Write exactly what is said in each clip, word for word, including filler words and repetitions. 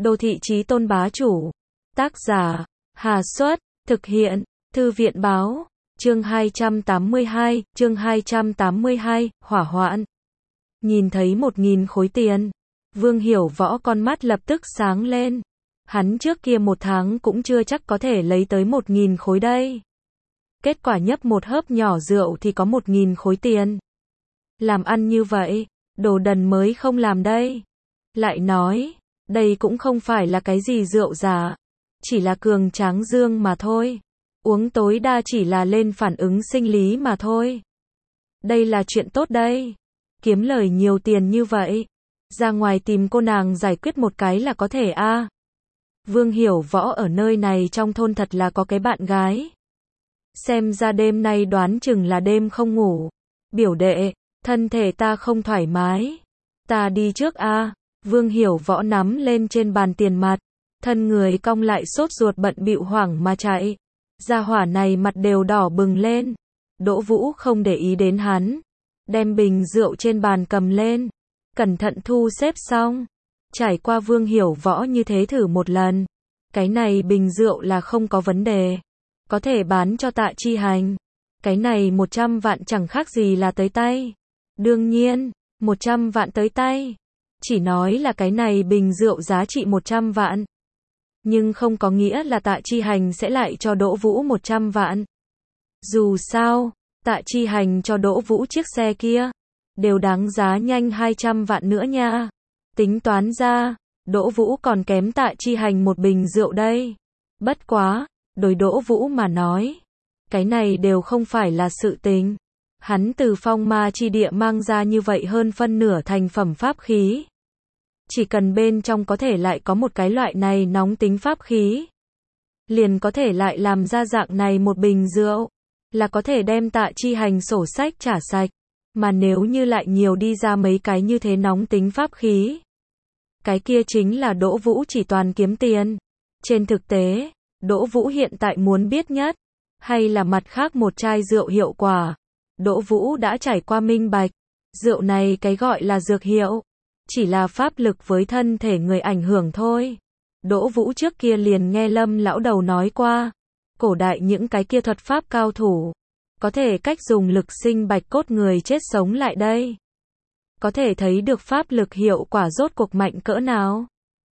Đô thị chí tôn bá chủ. Tác giả, Hà Xuất, thực hiện, Thư viện báo, chương hai trăm tám mươi hai, chương hai trăm tám mươi hai, hỏa hoạn. Nhìn thấy một nghìn khối tiền, Vương Hiểu Võ con mắt lập tức sáng lên. Hắn trước kia một tháng cũng chưa chắc có thể lấy tới một nghìn khối đây. Kết quả nhấp một hớp nhỏ rượu thì có một nghìn khối tiền. Làm ăn như vậy, đồ đần mới không làm đây. Lại nói, đây cũng không phải là cái gì rượu giả, chỉ là cường tráng dương mà thôi. Uống tối đa chỉ là lên phản ứng sinh lý mà thôi. Đây là chuyện tốt đây. Kiếm lời nhiều tiền như vậy, ra ngoài tìm cô nàng giải quyết một cái là có thể a. À. Vương Hiểu Võ ở nơi này trong thôn thật là có cái bạn gái. Xem ra đêm nay đoán chừng là đêm không ngủ. Biểu đệ, thân thể ta không thoải mái. Ta đi trước a. À. Vương Hiểu Võ nắm lên trên bàn tiền mặt, thân người cong lại sốt ruột bận bịu hoảng mà chạy. Gia hỏa này mặt đều đỏ bừng lên. Đỗ Vũ không để ý đến hắn, đem bình rượu trên bàn cầm lên, cẩn thận thu xếp xong. Trải qua Vương Hiểu Võ như thế thử một lần, cái này bình rượu là không có vấn đề, có thể bán cho Tạ Chi Hành. Cái này một trăm vạn chẳng khác gì là tới tay. Đương nhiên, một trăm vạn tới tay. Chỉ nói là cái này bình rượu giá trị một trăm vạn. Nhưng không có nghĩa là Tạ Chi Hành sẽ lại cho Đỗ Vũ một trăm vạn. Dù sao, Tạ Chi Hành cho Đỗ Vũ chiếc xe kia, đều đáng giá nhanh hai trăm vạn nữa nha. Tính toán ra, Đỗ Vũ còn kém Tạ Chi Hành một bình rượu đây. Bất quá, đối Đỗ Vũ mà nói, cái này đều không phải là sự tình. Hắn từ phong ma chi địa mang ra như vậy hơn phân nửa thành phẩm pháp khí. Chỉ cần bên trong có thể lại có một cái loại này nóng tính pháp khí, liền có thể lại làm ra dạng này một bình rượu, là có thể đem Tạ Chi Hành sổ sách trả sạch. Mà nếu như lại nhiều đi ra mấy cái như thế nóng tính pháp khí, cái kia chính là Đỗ Vũ chỉ toàn kiếm tiền. Trên thực tế, Đỗ Vũ hiện tại muốn biết nhất, hay là mặt khác một chai rượu hiệu quả. Đỗ Vũ đã trải qua minh bạch, rượu này cái gọi là dược hiệu, chỉ là pháp lực với thân thể người ảnh hưởng thôi. Đỗ Vũ trước kia liền nghe Lâm lão đầu nói qua, cổ đại những cái kia thuật pháp cao thủ, có thể cách dùng lực sinh bạch cốt người chết sống lại đây. Có thể thấy được pháp lực hiệu quả rốt cuộc mạnh cỡ nào.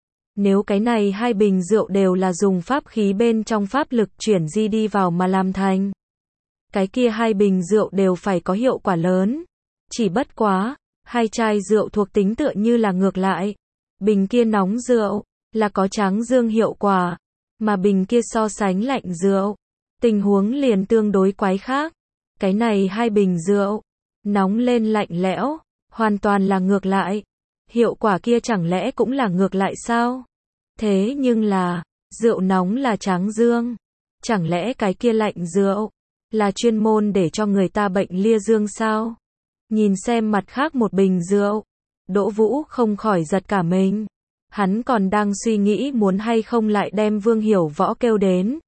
Nếu cái này hai bình rượu đều là dùng pháp khí bên trong pháp lực chuyển di đi vào mà làm thành, cái kia hai bình rượu đều phải có hiệu quả lớn. Chỉ bất quá, hai chai rượu thuộc tính tựa như là ngược lại. Bình kia nóng rượu, là có tráng dương hiệu quả, mà bình kia so sánh lạnh rượu, tình huống liền tương đối quái khác. Cái này hai bình rượu, nóng lên lạnh lẽo, hoàn toàn là ngược lại. Hiệu quả kia chẳng lẽ cũng là ngược lại sao? Thế nhưng là, rượu nóng là tráng dương, chẳng lẽ cái kia lạnh rượu, là chuyên môn để cho người ta bệnh lia dương sao? Nhìn xem mặt khác một bình rượu, Đỗ Vũ không khỏi giật cả mình. Hắn còn đang suy nghĩ muốn hay không lại đem Vương Hiểu Võ kêu đến,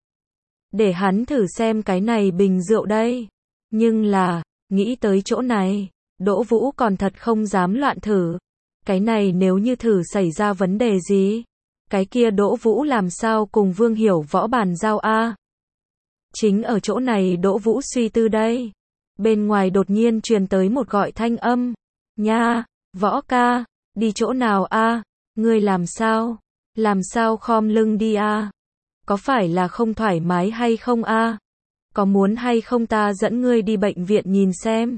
để hắn thử xem cái này bình rượu đây. Nhưng là, nghĩ tới chỗ này, Đỗ Vũ còn thật không dám loạn thử. Cái này nếu như thử xảy ra vấn đề gì, cái kia Đỗ Vũ làm sao cùng Vương Hiểu Võ bàn giao a? Chính ở chỗ này Đỗ Vũ suy tư đây. Bên ngoài đột nhiên truyền tới một gọi thanh âm. Nha, Võ ca, đi chỗ nào a? Ngươi làm sao? Làm sao khom lưng đi a? Có phải là không thoải mái hay không a? Có muốn hay không ta dẫn ngươi đi bệnh viện nhìn xem?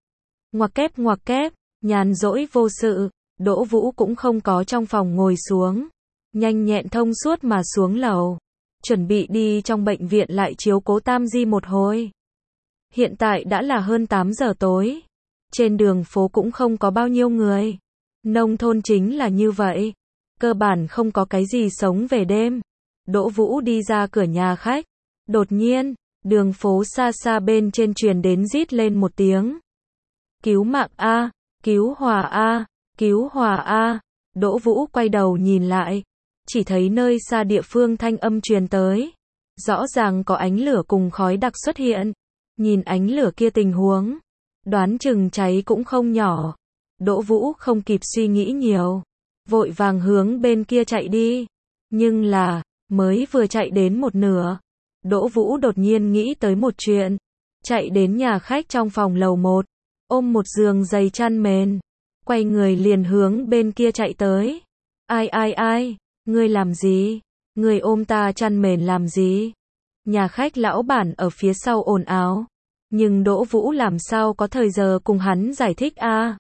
Ngoặc kép ngoặc kép, nhàn rỗi vô sự, Đỗ Vũ cũng không có trong phòng ngồi xuống. Nhanh nhẹn thông suốt mà xuống lầu, chuẩn bị đi trong bệnh viện lại chiếu cố Tam Di một hồi. Hiện tại đã là hơn tám giờ tối. Trên đường phố cũng không có bao nhiêu người. Nông thôn chính là như vậy. Cơ bản không có cái gì sống về đêm. Đỗ Vũ đi ra cửa nhà khách. Đột nhiên, đường phố xa xa bên trên truyền đến rít lên một tiếng. Cứu mạng a, cứu hỏa a, cứu hỏa a. Đỗ Vũ quay đầu nhìn lại. Chỉ thấy nơi xa địa phương thanh âm truyền tới. Rõ ràng có ánh lửa cùng khói đặc xuất hiện. Nhìn ánh lửa kia tình huống, đoán chừng cháy cũng không nhỏ. Đỗ Vũ không kịp suy nghĩ nhiều, vội vàng hướng bên kia chạy đi. Nhưng là, mới vừa chạy đến một nửa, Đỗ Vũ đột nhiên nghĩ tới một chuyện. Chạy đến nhà khách trong phòng lầu một, ôm một giường dày chăn mền, quay người liền hướng bên kia chạy tới. Ai ai ai, ngươi làm gì? Ngươi ôm ta chăn mền làm gì? Nhà khách lão bản ở phía sau ồn ào. Nhưng Đỗ Vũ làm sao có thời giờ cùng hắn giải thích a? À?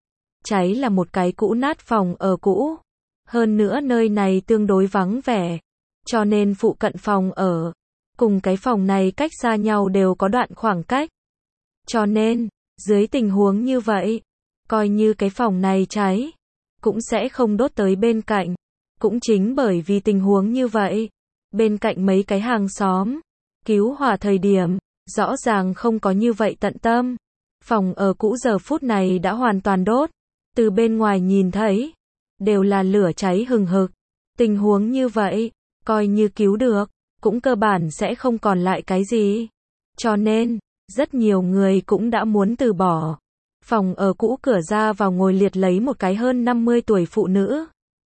Cháy là một cái cũ nát phòng ở cũ. Hơn nữa nơi này tương đối vắng vẻ. Cho nên phụ cận phòng ở, cùng cái phòng này cách xa nhau đều có đoạn khoảng cách. Cho nên, dưới tình huống như vậy, coi như cái phòng này cháy, cũng sẽ không đốt tới bên cạnh. Cũng chính bởi vì tình huống như vậy, bên cạnh mấy cái hàng xóm, cứu hỏa thời điểm, rõ ràng không có như vậy tận tâm. Phòng ở cũ giờ phút này đã hoàn toàn đốt, từ bên ngoài nhìn thấy, đều là lửa cháy hừng hực. Tình huống như vậy, coi như cứu được, cũng cơ bản sẽ không còn lại cái gì. Cho nên, rất nhiều người cũng đã muốn từ bỏ. Phòng ở cũ cửa ra vào ngồi liệt lấy một cái hơn năm mươi tuổi phụ nữ.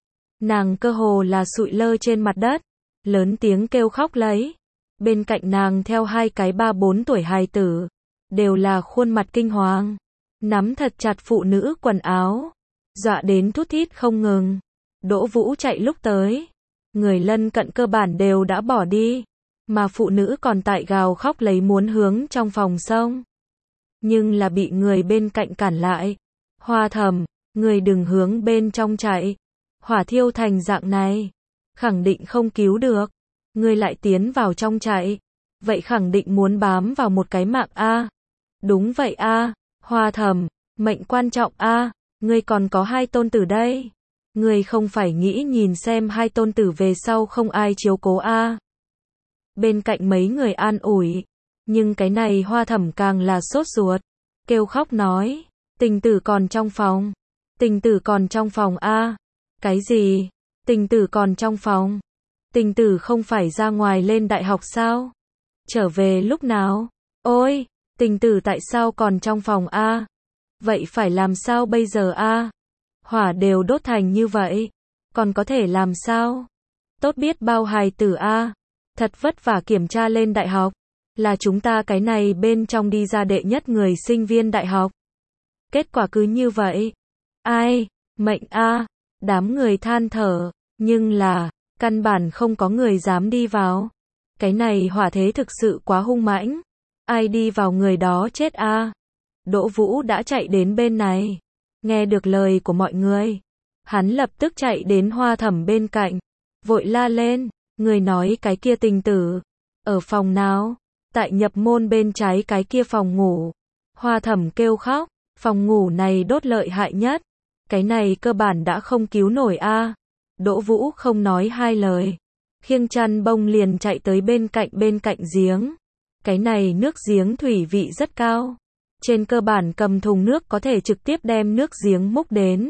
Nàng cơ hồ là sụi lơ trên mặt đất, lớn tiếng kêu khóc lấy. Bên cạnh nàng theo hai cái ba bốn tuổi hài tử, đều là khuôn mặt kinh hoàng, nắm thật chặt phụ nữ quần áo, dọa đến thút thít không ngừng. Đỗ Vũ chạy lúc tới, người lân cận cơ bản đều đã bỏ đi, mà phụ nữ còn tại gào khóc lấy muốn hướng trong phòng xông. Nhưng là bị người bên cạnh cản lại. Hoa Thẩm, người đừng hướng bên trong chạy. Hỏa thiêu thành dạng này, khẳng định không cứu được. Người lại tiến vào trong chạy, vậy khẳng định muốn bám vào một cái mạng a. Đúng vậy a, Hoa Thẩm, mệnh quan trọng a, ngươi còn có hai tôn tử đây. Ngươi không phải nghĩ nhìn xem hai tôn tử về sau không ai chiếu cố a. Bên cạnh mấy người an ủi, nhưng cái này Hoa Thẩm càng là sốt ruột, kêu khóc nói, tình tử còn trong phòng, tình tử còn trong phòng a. Cái gì? Tình tử còn trong phòng? Tình tử không phải ra ngoài lên đại học sao? Trở về lúc nào? Ôi, tình tử tại sao còn trong phòng a? Vậy phải làm sao bây giờ a? Hỏa đều đốt thành như vậy, còn có thể làm sao? Tốt biết bao hài tử a, thật vất vả kiểm tra lên đại học, là chúng ta cái này bên trong đi ra đệ nhất người sinh viên đại học. Kết quả cứ như vậy. Ai, mệnh a, đám người than thở, nhưng là, căn bản không có người dám đi vào. Cái này hỏa thế thực sự quá hung mãnh, ai đi vào người đó chết a. Đỗ Vũ đã chạy đến bên này, nghe được lời của mọi người, hắn lập tức chạy đến Hoa Thẩm bên cạnh, vội la lên, người nói cái kia tình tử, ở phòng nào? Tại nhập môn bên trái cái kia phòng ngủ. Hoa Thẩm kêu khóc, phòng ngủ này đốt lợi hại nhất, cái này cơ bản đã không cứu nổi a. Đỗ Vũ không nói hai lời, khiêng chăn bông liền chạy tới bên cạnh bên cạnh giếng. Cái này nước giếng thủy vị rất cao, trên cơ bản cầm thùng nước có thể trực tiếp đem nước giếng múc đến.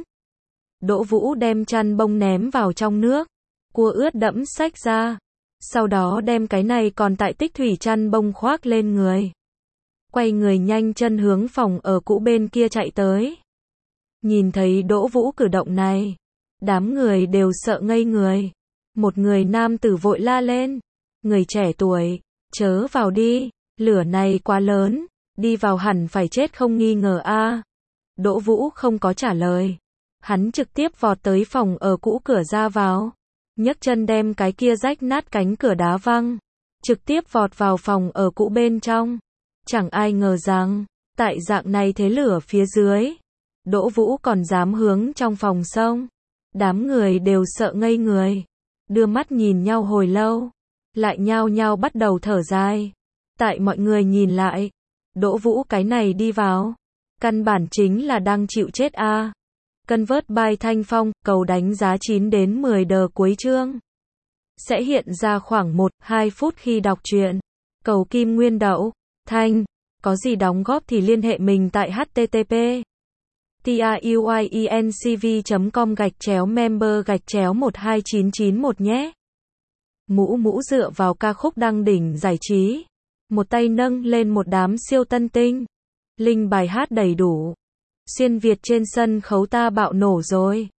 Đỗ Vũ đem chăn bông ném vào trong nước, cua ướt đẫm xách ra, sau đó đem cái này còn tại tích thủy chăn bông khoác lên người. Quay người nhanh chân hướng phòng ở cũ bên kia chạy tới. Nhìn thấy Đỗ Vũ cử động này, đám người đều sợ ngây người. Một người nam tử vội la lên, người trẻ tuổi, chớ vào đi, lửa này quá lớn, đi vào hẳn phải chết không nghi ngờ a. Đỗ Vũ không có trả lời, hắn trực tiếp vọt tới phòng ở cũ cửa ra vào, nhấc chân đem cái kia rách nát cánh cửa đá văng, trực tiếp vọt vào phòng ở cũ bên trong. Chẳng ai ngờ rằng, tại dạng này thế lửa phía dưới, Đỗ Vũ còn dám hướng trong phòng xông. Đám người đều sợ ngây người, đưa mắt nhìn nhau hồi lâu, lại nhao nhao bắt đầu thở dài. Tại mọi người nhìn lại, Đỗ Vũ cái này đi vào, căn bản chính là đang chịu chết a. Convert by Thanh Phong, cầu đánh giá chín đến mười đờ cuối chương. Sẽ hiện ra khoảng một đến hai phút khi đọc truyện. Cầu Kim Nguyên Đậu, Thanh, có gì đóng góp thì liên hệ mình tại http truyencv chấm com gạch chéo member gạch chéo một hai chín chín một nhé. Mũ mũ dựa vào ca khúc đăng đỉnh giải trí, một tay nâng lên một đám siêu tân tinh. Link bài hát đầy đủ. Xuyên Việt trên sân khấu ta bạo nổ rồi.